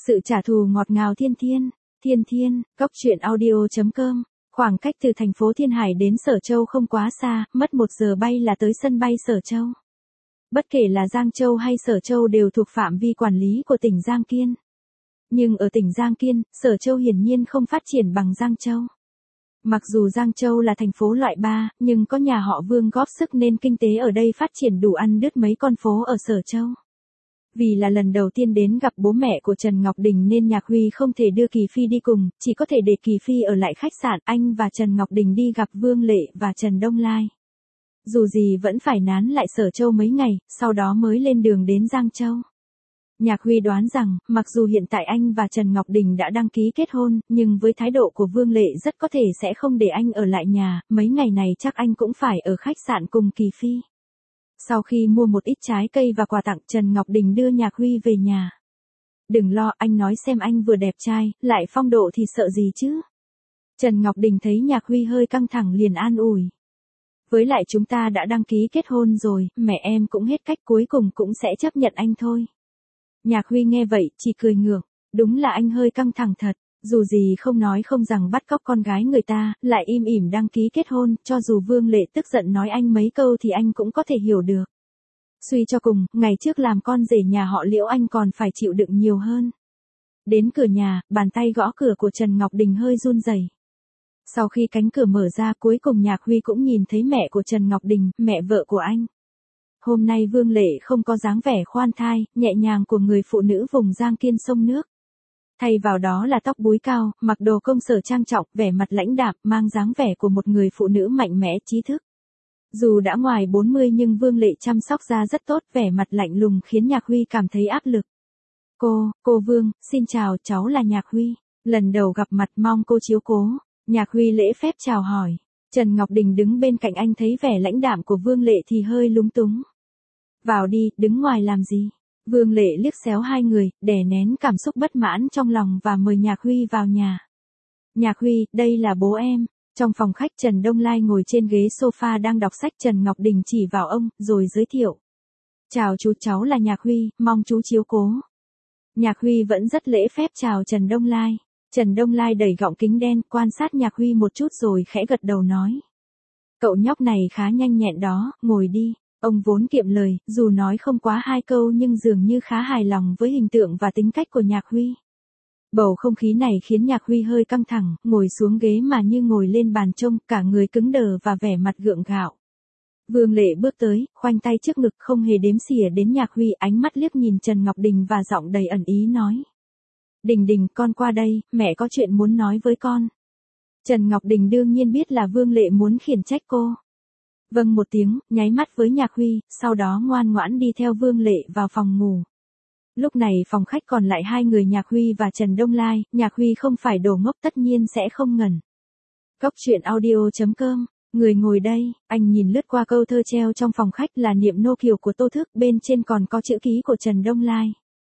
Sự trả thù ngọt ngào Thiên Thiên. Thiên Thiên, Cốc truyện audio.com. Khoảng cách từ thành phố Thiên Hải đến Sở Châu không quá xa, mất 1 giờ bay là tới sân bay Sở Châu. Bất kể là Giang Châu hay Sở Châu đều thuộc phạm vi quản lý của tỉnh Giang Kiên. Nhưng ở tỉnh Giang Kiên, Sở Châu hiển nhiên không phát triển bằng Giang Châu. Mặc dù Giang Châu là thành phố loại 3, nhưng có nhà họ Vương góp sức nên kinh tế ở đây phát triển đủ ăn đứt mấy con phố ở Sở Châu. Vì là lần đầu tiên đến gặp bố mẹ của Trần Ngọc Đình nên Nhạc Huy không thể đưa Kỳ Phi đi cùng, chỉ có thể để Kỳ Phi ở lại khách sạn, anh và Trần Ngọc Đình đi gặp Vương Lệ và Trần Đông Lai. Dù gì vẫn phải nán lại Sở Châu mấy ngày, sau đó mới lên đường đến Giang Châu. Nhạc Huy đoán rằng, mặc dù hiện tại anh và Trần Ngọc Đình đã đăng ký kết hôn, nhưng với thái độ của Vương Lệ rất có thể sẽ không để anh ở lại nhà, mấy ngày này chắc anh cũng phải ở khách sạn cùng Kỳ Phi. Sau khi mua một ít trái cây và quà tặng, Trần Ngọc Đình đưa Nhạc Huy về nhà. Đừng lo, anh nói xem, anh vừa đẹp trai, lại phong độ thì sợ gì chứ? Trần Ngọc Đình thấy Nhạc Huy hơi căng thẳng liền an ủi. Với lại chúng ta đã đăng ký kết hôn rồi, mẹ em cũng hết cách, cuối cùng cũng sẽ chấp nhận anh thôi. Nhạc Huy nghe vậy, chỉ cười ngượng. Đúng là anh hơi căng thẳng thật. Dù gì không nói không rằng bắt cóc con gái người ta, lại im ỉm đăng ký kết hôn, cho dù Vương Lệ tức giận nói anh mấy câu thì anh cũng có thể hiểu được. Suy cho cùng, ngày trước làm con rể nhà họ Liễu anh còn phải chịu đựng nhiều hơn. Đến cửa nhà, bàn tay gõ cửa của Trần Ngọc Đình hơi run rẩy. Sau khi cánh cửa mở ra, cuối cùng Nhạc Huy cũng nhìn thấy mẹ của Trần Ngọc Đình, mẹ vợ của anh. Hôm nay Vương Lệ không có dáng vẻ khoan thai, nhẹ nhàng của người phụ nữ vùng Giang Kiên sông nước. Thay vào đó là tóc búi cao, mặc đồ công sở trang trọng, vẻ mặt lãnh đạm, mang dáng vẻ của một người phụ nữ mạnh mẽ trí thức. Dù đã ngoài 40 nhưng Vương Lệ chăm sóc da rất tốt, vẻ mặt lạnh lùng khiến Nhạc Huy cảm thấy áp lực. Cô Vương, xin chào, cháu là Nhạc Huy. Lần đầu gặp mặt mong cô chiếu cố. Nhạc Huy lễ phép chào hỏi. Trần Ngọc Đình đứng bên cạnh anh thấy vẻ lãnh đạm của Vương Lệ thì hơi lúng túng. Vào đi, đứng ngoài làm gì? Vương Lệ liếc xéo hai người, đè nén cảm xúc bất mãn trong lòng và mời Nhạc Huy vào nhà. Nhạc Huy, đây là bố em. Trong phòng khách, Trần Đông Lai ngồi trên ghế sofa đang đọc sách, Trần Ngọc Đình chỉ vào ông, rồi giới thiệu. Chào chú, cháu là Nhạc Huy, mong chú chiếu cố. Nhạc Huy vẫn rất lễ phép chào Trần Đông Lai. Trần Đông Lai đẩy gọng kính đen, quan sát Nhạc Huy một chút rồi khẽ gật đầu nói. Cậu nhóc này khá nhanh nhẹn đó, ngồi đi. Ông vốn kiệm lời, dù nói không quá 2 câu nhưng dường như khá hài lòng với hình tượng và tính cách của Nhạc Huy. Bầu không khí này khiến Nhạc Huy hơi căng thẳng, ngồi xuống ghế mà như ngồi lên bàn trông, cả người cứng đờ và vẻ mặt gượng gạo. Vương Lệ bước tới, khoanh tay trước ngực không hề đếm xỉa đến Nhạc Huy, ánh mắt liếc nhìn Trần Ngọc Đình và giọng đầy ẩn ý nói. Đình Đình, con qua đây, mẹ có chuyện muốn nói với con. Trần Ngọc Đình đương nhiên biết là Vương Lệ muốn khiển trách cô. Vâng một tiếng, nháy mắt với Nhạc Huy, sau đó ngoan ngoãn đi theo Vương Lệ vào phòng ngủ. Lúc này phòng khách còn lại 2 người Nhạc Huy và Trần Đông Lai, Nhạc Huy không phải đồ ngốc tất nhiên sẽ không ngần. Cốc truyện audio.com, người ngồi đây, anh nhìn lướt qua câu thơ treo trong phòng khách là Niệm nô kiều của Tô Thức, bên trên còn có chữ ký của Trần Đông Lai.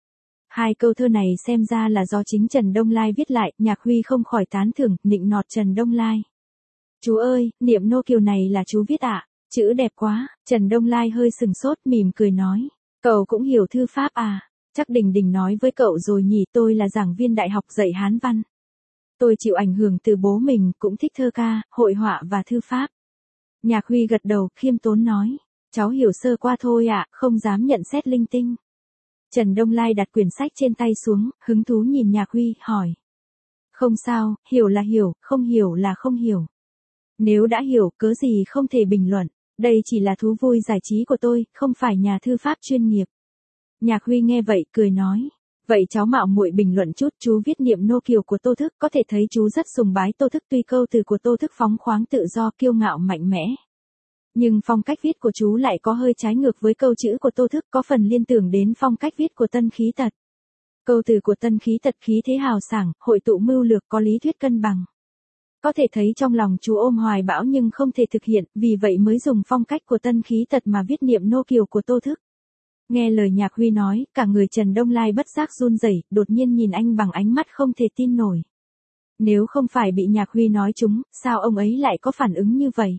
2 câu thơ này xem ra là do chính Trần Đông Lai viết lại, Nhạc Huy không khỏi tán thưởng, nịnh nọt Trần Đông Lai. Chú ơi, Niệm nô kiều này là chú viết ạ? Chữ đẹp quá. Trần Đông Lai hơi sừng sốt mỉm cười nói. Cậu cũng hiểu thư pháp à? Chắc Đình Đình nói với cậu rồi nhỉ, tôi là giảng viên đại học dạy Hán văn. Tôi chịu ảnh hưởng từ bố mình, cũng thích thơ ca, hội họa và thư pháp. Nhạc Huy gật đầu, khiêm tốn nói. Cháu hiểu sơ qua thôi ạ, không dám nhận xét linh tinh. Trần Đông Lai đặt quyển sách trên tay xuống, hứng thú nhìn Nhạc Huy, hỏi. Không sao, hiểu là hiểu, không hiểu là không hiểu. Nếu đã hiểu, cớ gì không thể bình luận. Đây chỉ là thú vui giải trí của tôi, không phải nhà thư pháp chuyên nghiệp. Nhạc Huy nghe vậy, cười nói. Vậy cháu mạo muội bình luận chút, chú viết Niệm nô kiều của Tô Thức, có thể thấy chú rất sùng bái Tô Thức, tuy câu từ của Tô Thức phóng khoáng tự do, kiêu ngạo mạnh mẽ. Nhưng phong cách viết của chú lại có hơi trái ngược với câu chữ của Tô Thức, có phần liên tưởng đến phong cách viết của Tân Khí Tật. Câu từ của Tân Khí Tật khí thế hào sảng, hội tụ mưu lược, có lý thuyết cân bằng. Có thể thấy trong lòng chú ôm hoài bão nhưng không thể thực hiện, vì vậy mới dùng phong cách của Tân Khí Tật mà viết Niệm nô kiều của Tô Thức. Nghe lời Nhạc Huy nói, cả người Trần Đông Lai bất giác run rẩy, đột nhiên nhìn anh bằng ánh mắt không thể tin nổi. Nếu không phải bị Nhạc Huy nói trúng, sao ông ấy lại có phản ứng như vậy?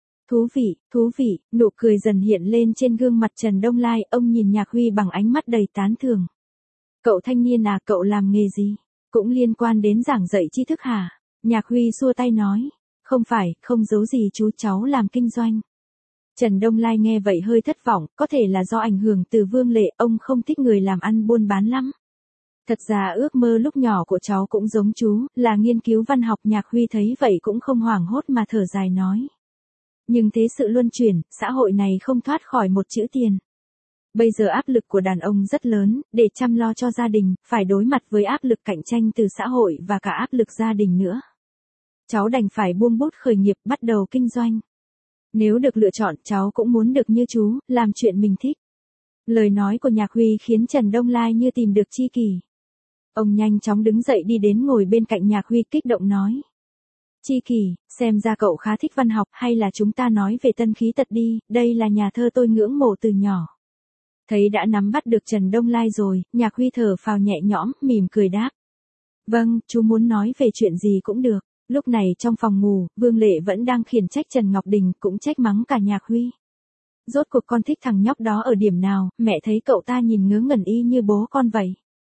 Thú vị, nụ cười dần hiện lên trên gương mặt Trần Đông Lai, ông nhìn Nhạc Huy bằng ánh mắt đầy tán thưởng. Cậu thanh niên à, cậu làm nghề gì? Cũng liên quan đến giảng dạy tri thức hả? Nhạc Huy xua tay nói. Không phải, không giấu gì chú, cháu làm kinh doanh. Trần Đông Lai nghe vậy hơi thất vọng, có thể là do ảnh hưởng từ Vương Lệ, ông không thích người làm ăn buôn bán lắm. Thật ra ước mơ lúc nhỏ của cháu cũng giống chú, là nghiên cứu văn học. Nhạc Huy thấy vậy cũng không hoảng hốt mà thở dài nói. Nhưng thế sự luân chuyển, xã hội này không thoát khỏi một chữ tiền. Bây giờ áp lực của đàn ông rất lớn, để chăm lo cho gia đình, phải đối mặt với áp lực cạnh tranh từ xã hội và cả áp lực gia đình nữa. Cháu đành phải buông bút khởi nghiệp, bắt đầu kinh doanh. Nếu được lựa chọn, cháu cũng muốn được như chú, làm chuyện mình thích. Lời nói của Nhạc Huy khiến Trần Đông Lai như tìm được tri kỷ. Ông nhanh chóng đứng dậy đi đến ngồi bên cạnh Nhạc Huy, kích động nói. Tri kỷ, xem ra cậu khá thích văn học, hay là chúng ta nói về Tân Khí Tật đi, đây là nhà thơ tôi ngưỡng mộ từ nhỏ. Thấy đã nắm bắt được Trần Đông Lai rồi, Nhạc Huy thở phào nhẹ nhõm, mỉm cười đáp. Vâng, chú muốn nói về chuyện gì cũng được. Lúc này trong phòng ngủ, Vương Lệ vẫn đang khiển trách Trần Ngọc Đình, cũng trách mắng cả Nhạc Huy. Rốt cuộc con thích thằng nhóc đó ở điểm nào, mẹ thấy cậu ta nhìn ngớ ngẩn y như bố con vậy.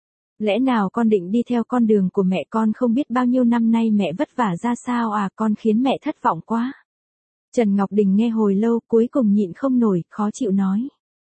Lẽ nào con định đi theo con đường của mẹ? Con không biết bao nhiêu năm nay mẹ vất vả ra sao à, con khiến mẹ thất vọng quá. Trần Ngọc Đình nghe hồi lâu, cuối cùng nhịn không nổi, khó chịu nói.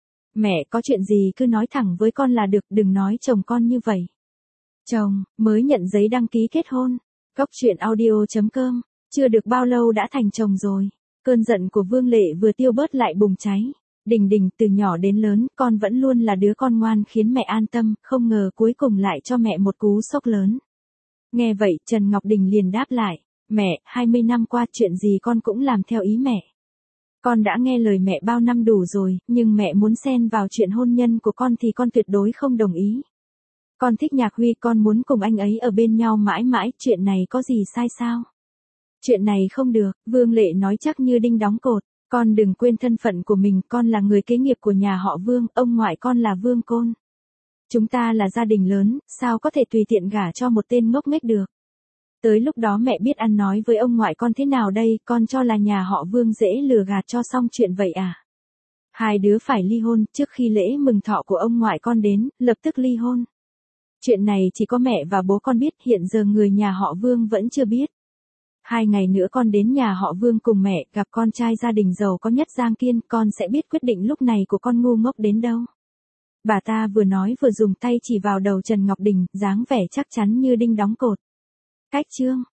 Mẹ có chuyện gì cứ nói thẳng với con là được, đừng nói chồng con như vậy. Chồng, mới nhận giấy đăng ký kết hôn. Cóc truyện audio.com, chưa được bao lâu đã thành chồng rồi. Cơn giận của Vương Lệ vừa tiêu bớt lại bùng cháy. Đình Đình, từ nhỏ đến lớn, con vẫn luôn là đứa con ngoan khiến mẹ an tâm, không ngờ cuối cùng lại cho mẹ một cú sốc lớn. Nghe vậy, Trần Ngọc Đình liền đáp lại. Mẹ, 20 năm qua chuyện gì con cũng làm theo ý mẹ. Con đã nghe lời mẹ bao năm đủ rồi, nhưng mẹ muốn xen vào chuyện hôn nhân của con thì con tuyệt đối không đồng ý. Con thích Nhạc Huy, con muốn cùng anh ấy ở bên nhau mãi mãi, chuyện này có gì sai sao? Chuyện này không được, Vương Lệ nói chắc như đinh đóng cột. Con đừng quên thân phận của mình, con là người kế nghiệp của nhà họ Vương, ông ngoại con là Vương Côn. Chúng ta là gia đình lớn, sao có thể tùy tiện gả cho một tên ngốc nghếch được? Tới lúc đó mẹ biết ăn nói với ông ngoại con thế nào đây, con cho là nhà họ Vương dễ lừa gạt cho xong chuyện vậy à? Hai đứa phải ly hôn, trước khi lễ mừng thọ của ông ngoại con đến, lập tức ly hôn. Chuyện này chỉ có mẹ và bố con biết, hiện giờ người nhà họ Vương vẫn chưa biết. 2 ngày nữa con đến nhà họ Vương cùng mẹ, gặp con trai gia đình giàu có nhất Giang Kiên, con sẽ biết quyết định lúc này của con ngu ngốc đến đâu. Bà ta vừa nói vừa dùng tay chỉ vào đầu Trần Ngọc Đình, dáng vẻ chắc chắn như đinh đóng cột. Cách chương